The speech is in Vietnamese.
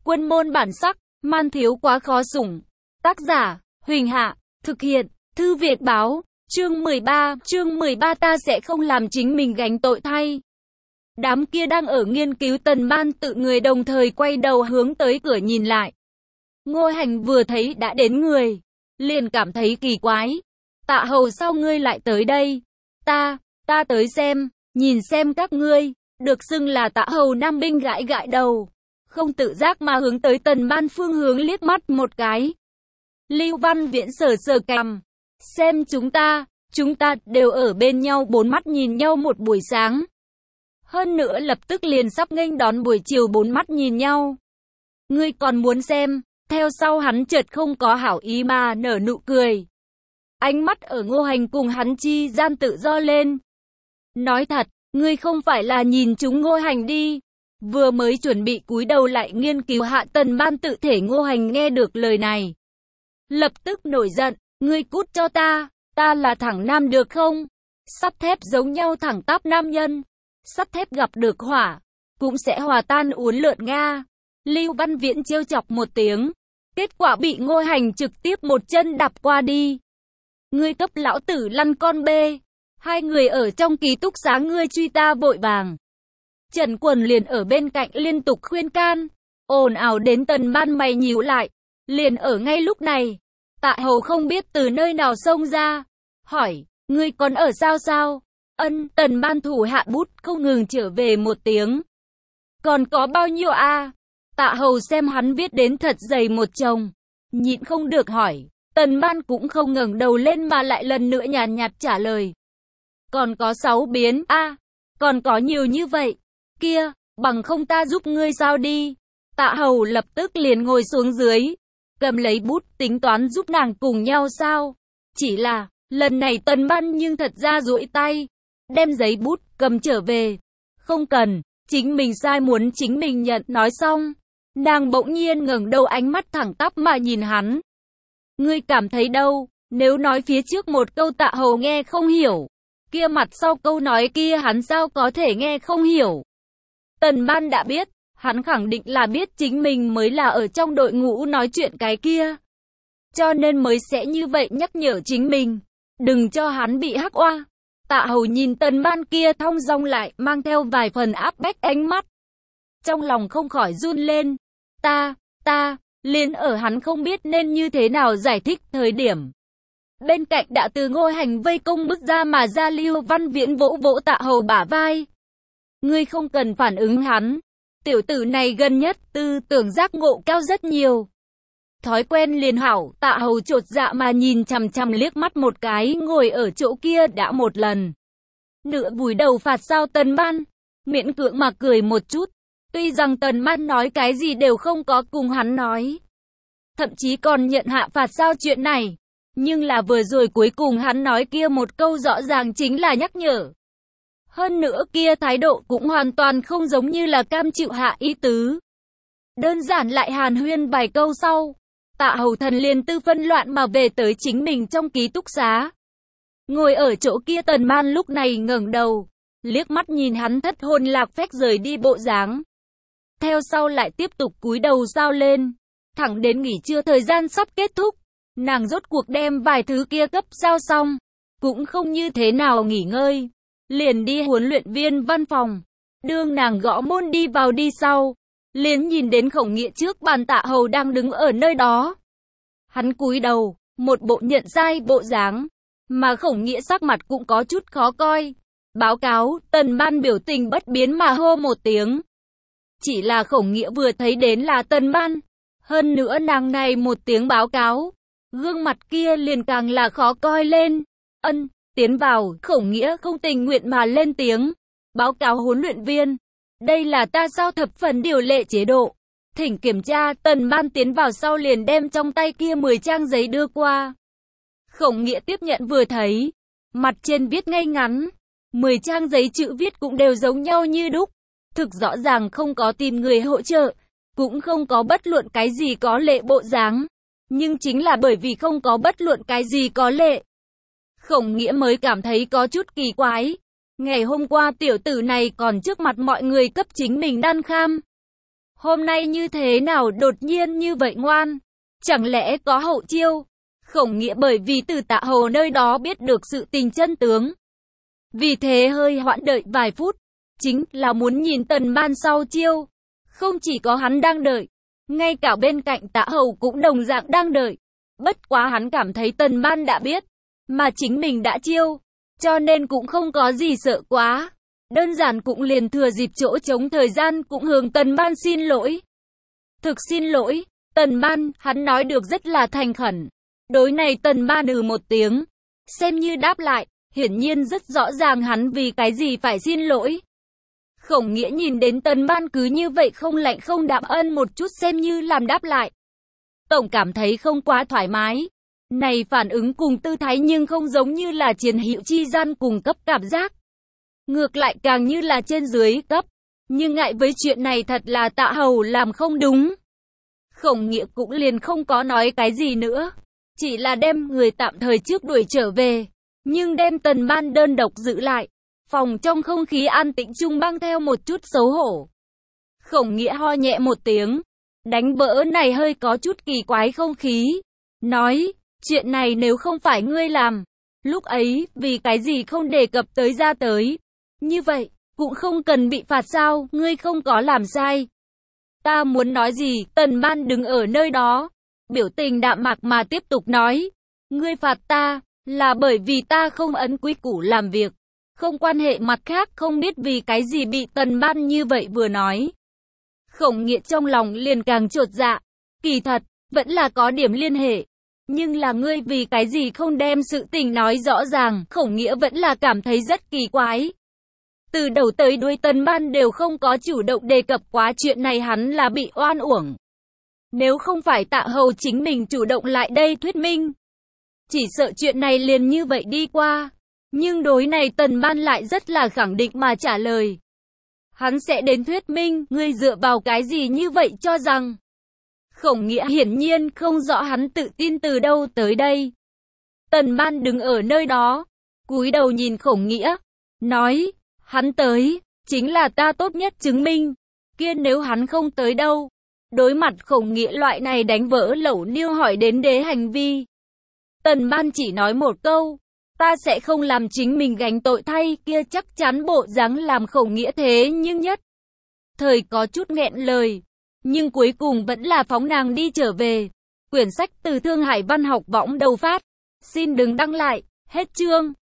Quân môn bản sắc, man thiếu quá khó sủng. Tác giả, Huỳnh Hạ, thực hiện, Thư Viện Báo, chương 13 ta sẽ không làm chính mình gánh tội thay. Đám kia đang ở nghiên cứu Tần Ban tự người đồng thời quay đầu hướng tới cửa nhìn lại. Ngô Hành vừa thấy đã đến người, liền cảm thấy kỳ quái. Tạ Hầu sao ngươi lại tới đây? Ta tới xem, nhìn xem các ngươi, được xưng là Tạ Hầu Nam binh gãi gãi đầu. Không tự giác mà hướng tới Tần Ban phương hướng liếc mắt một cái. Lưu Văn Viễn sờ cằm. Xem chúng ta đều ở bên nhau bốn mắt nhìn nhau một buổi sáng. Hơn nữa lập tức liền sắp nghênh đón buổi chiều bốn mắt nhìn nhau. Ngươi còn muốn xem, theo sau hắn chợt không có hảo ý mà nở nụ cười. Ánh mắt ở Ngô Hành cùng hắn chi gian tự do lên. Nói thật, ngươi không phải là nhìn chúng Ngô Hành đi. Vừa mới chuẩn bị cúi đầu lại nghiên cứu hạ Tần Ban tự thể. Ngô Hành nghe được lời này, lập tức nổi giận, ngươi cút cho ta là thẳng nam được không? Sắt thép giống nhau thẳng tắp nam nhân, sắt thép gặp được hỏa, cũng sẽ hòa tan uốn lượn Nga. Lưu Văn Viễn trêu chọc một tiếng, kết quả bị Ngô Hành trực tiếp một chân đạp qua đi. Ngươi cấp lão tử lăn con bê, hai người ở trong ký túc xá ngươi truy ta vội vàng. Trần Quần liền ở bên cạnh liên tục khuyên can, ồn ào đến Tần Ban mày nhíu lại. Liền ở ngay lúc này, Tạ Hầu không biết từ nơi nào xông ra, hỏi, ngươi còn ở sao? Tần Ban thủ hạ bút không ngừng trở về một tiếng. Còn có bao nhiêu a? Tạ Hầu xem hắn viết đến thật dày một chồng, nhịn không được hỏi. Tần Ban cũng không ngẩng đầu lên mà lại lần nữa nhàn nhạt trả lời. Còn có 6 biến a, còn có nhiều như vậy. Kia, bằng không ta giúp ngươi sao đi. Tạ Hầu lập tức liền ngồi xuống dưới, cầm lấy bút tính toán giúp nàng cùng nhau sao. Chỉ là, lần này Tần Ban nhưng thật ra duỗi tay, đem giấy bút cầm trở về. Không cần, chính mình sai muốn chính mình nhận. Nói xong, nàng bỗng nhiên ngẩng đầu ánh mắt thẳng tắp mà nhìn hắn. Ngươi cảm thấy đâu, nếu nói phía trước một câu Tạ Hầu nghe không hiểu, kia mặt sau câu nói kia hắn sao có thể nghe không hiểu. Tần Ban đã biết, hắn khẳng định là biết chính mình mới là ở trong đội ngũ nói chuyện cái kia, cho nên mới sẽ như vậy nhắc nhở chính mình, đừng cho hắn bị hắc oa. Tạ Hầu nhìn Tần Ban kia thong dong lại mang theo vài phần áp bách ánh mắt, trong lòng không khỏi run lên. Ta liền ở hắn không biết nên như thế nào giải thích thời điểm, bên cạnh đã từ Ngô Hành vây công bước ra mà ra. Lưu Văn Viễn vỗ vỗ Tạ Hầu bả vai. Ngươi không cần phản ứng hắn, tiểu tử này gần nhất tư tưởng giác ngộ cao rất nhiều. Thói quen liền hảo. Tạ Hầu chột dạ mà nhìn chằm chằm liếc mắt một cái ngồi ở chỗ kia đã một lần nửa vùi đầu phạt sao Tần Ban, miễn cưỡng mà cười một chút. Tuy rằng Tần Ban nói cái gì đều không có cùng hắn nói, thậm chí còn nhận hạ phạt sao chuyện này, nhưng là vừa rồi cuối cùng hắn nói kia một câu rõ ràng chính là nhắc nhở. Hơn nữa kia thái độ cũng hoàn toàn không giống như là cam chịu hạ ý tứ. Đơn giản lại hàn huyên vài câu sau, Tạ Hầu thần liền tư phân loạn mà về tới chính mình trong ký túc xá. Ngồi ở chỗ kia Tần Ban lúc này ngẩng đầu, liếc mắt nhìn hắn thất hồn lạc phách rời đi bộ dáng. Theo sau lại tiếp tục cúi đầu sao lên, thẳng đến nghỉ trưa thời gian sắp kết thúc, nàng rốt cuộc đem vài thứ kia cấp sao xong, cũng không như thế nào nghỉ ngơi, liền đi huấn luyện viên văn phòng. Đương nàng gõ môn đi vào đi sau, liền nhìn đến Khổng Nghĩa trước bàn. Tạ Hầu đang đứng ở nơi đó. Hắn cúi đầu, một bộ nhận sai bộ dáng, mà Khổng Nghĩa sắc mặt cũng có chút khó coi. Báo cáo. Tần Ban biểu tình bất biến mà hô một tiếng. Chỉ là Khổng Nghĩa vừa thấy đến là Tần Ban, hơn nữa nàng này một tiếng báo cáo, gương mặt kia liền càng là khó coi lên. Tiến vào. Khổng Nghĩa không tình nguyện mà lên tiếng. Báo cáo huấn luyện viên, đây là ta sao thập phần điều lệ chế độ, thỉnh kiểm tra. Tần Ban tiến vào sau liền đem trong tay kia 10 trang giấy đưa qua. Khổng Nghĩa tiếp nhận vừa thấy, mặt trên viết ngay ngắn, 10 trang giấy chữ viết cũng đều giống nhau như đúc, thực rõ ràng không có tìm người hỗ trợ, cũng không có bất luận cái gì có lệ bộ dáng. Nhưng chính là bởi vì không có bất luận cái gì có lệ, Khổng Nghĩa mới cảm thấy có chút kỳ quái. Ngày hôm qua tiểu tử này còn trước mặt mọi người cấp chính mình đan kham. Hôm nay như thế nào đột nhiên như vậy ngoan? Chẳng lẽ có hậu chiêu? Khổng Nghĩa bởi vì từ Tạ Hầu nơi đó biết được sự tình chân tướng. Vì thế hơi hoãn đợi vài phút. Chính là muốn nhìn Tần Ban sau chiêu. Không chỉ có hắn đang đợi. Ngay cả bên cạnh Tạ Hầu cũng đồng dạng đang đợi. Bất quá hắn cảm thấy Tần Ban đã biết. Mà chính mình đã chiêu. Cho nên cũng không có gì sợ quá. Đơn giản cũng liền thừa dịp chỗ trống thời gian cũng hướng Tần Ban xin lỗi. Thực xin lỗi, Tần Ban, hắn nói được rất là thành khẩn. Đối này Tần Ban một tiếng. Xem như đáp lại, hiển nhiên rất rõ ràng hắn vì cái gì phải xin lỗi. Khổng Nghĩa nhìn đến Tần Ban cứ như vậy không lạnh không đạm ân một chút xem như làm đáp lại. Tổng cảm thấy không quá thoải mái. Này phản ứng cùng tư thái nhưng không giống như là chiến hữu chi gian cùng cấp cảm giác. Ngược lại càng như là trên dưới cấp. Nhưng ngại với chuyện này thật là Tạ Hầu làm không đúng. Khổng Nghĩa cũng liền không có nói cái gì nữa. Chỉ là đem người tạm thời trước đuổi trở về. Nhưng đem Tần Ban đơn độc giữ lại. Phòng trong không khí an tĩnh trung băng theo một chút xấu hổ. Khổng Nghĩa ho nhẹ một tiếng. Đánh vỡ này hơi có chút kỳ quái không khí. Nói, chuyện này nếu không phải ngươi làm. Lúc ấy, vì cái gì không đề cập tới ra tới. Như vậy, cũng không cần bị phạt sao, ngươi không có làm sai. Ta muốn nói gì, Tần Ban đứng ở nơi đó. Biểu tình đạm mạc mà tiếp tục nói. Ngươi phạt ta, là bởi vì ta không ấn quy củ làm việc. Không quan hệ mặt khác không biết vì cái gì bị Tần Ban như vậy vừa nói. Khổng Nghĩa trong lòng liền càng chột dạ. Kỳ thật, vẫn là có điểm liên hệ. Nhưng là ngươi vì cái gì không đem sự tình nói rõ ràng, Khổng Nghĩa vẫn là cảm thấy rất kỳ quái. Từ đầu tới đuôi Tần Ban đều không có chủ động đề cập quá chuyện này hắn là bị oan uổng. Nếu không phải Tạ Hầu chính mình chủ động lại đây thuyết minh. Chỉ sợ chuyện này liền như vậy đi qua. Nhưng đối này Tần Ban lại rất là khẳng định mà trả lời. Hắn sẽ đến thuyết minh, ngươi dựa vào cái gì như vậy cho rằng. Khổng Nghĩa hiển nhiên không rõ hắn tự tin từ đâu tới đây. Tần Ban đứng ở nơi đó, cúi đầu nhìn Khổng Nghĩa, nói, hắn tới, chính là ta tốt nhất chứng minh. Kia nếu hắn không tới đâu. Đối mặt Khổng Nghĩa loại này đánh vỡ lẩu niêu hỏi đến đế hành vi. Tần Ban chỉ nói một câu. Ta sẽ không làm chính mình gánh tội thay, kia chắc chắn bộ dáng làm Khổng Nghĩa thế nhưng nhất. Thời có chút nghẹn lời. Nhưng cuối cùng vẫn là phóng nàng đi trở về. Quyển sách từ Thương Hải Văn học võng đầu phát. Xin đừng đăng lại. Hết chương.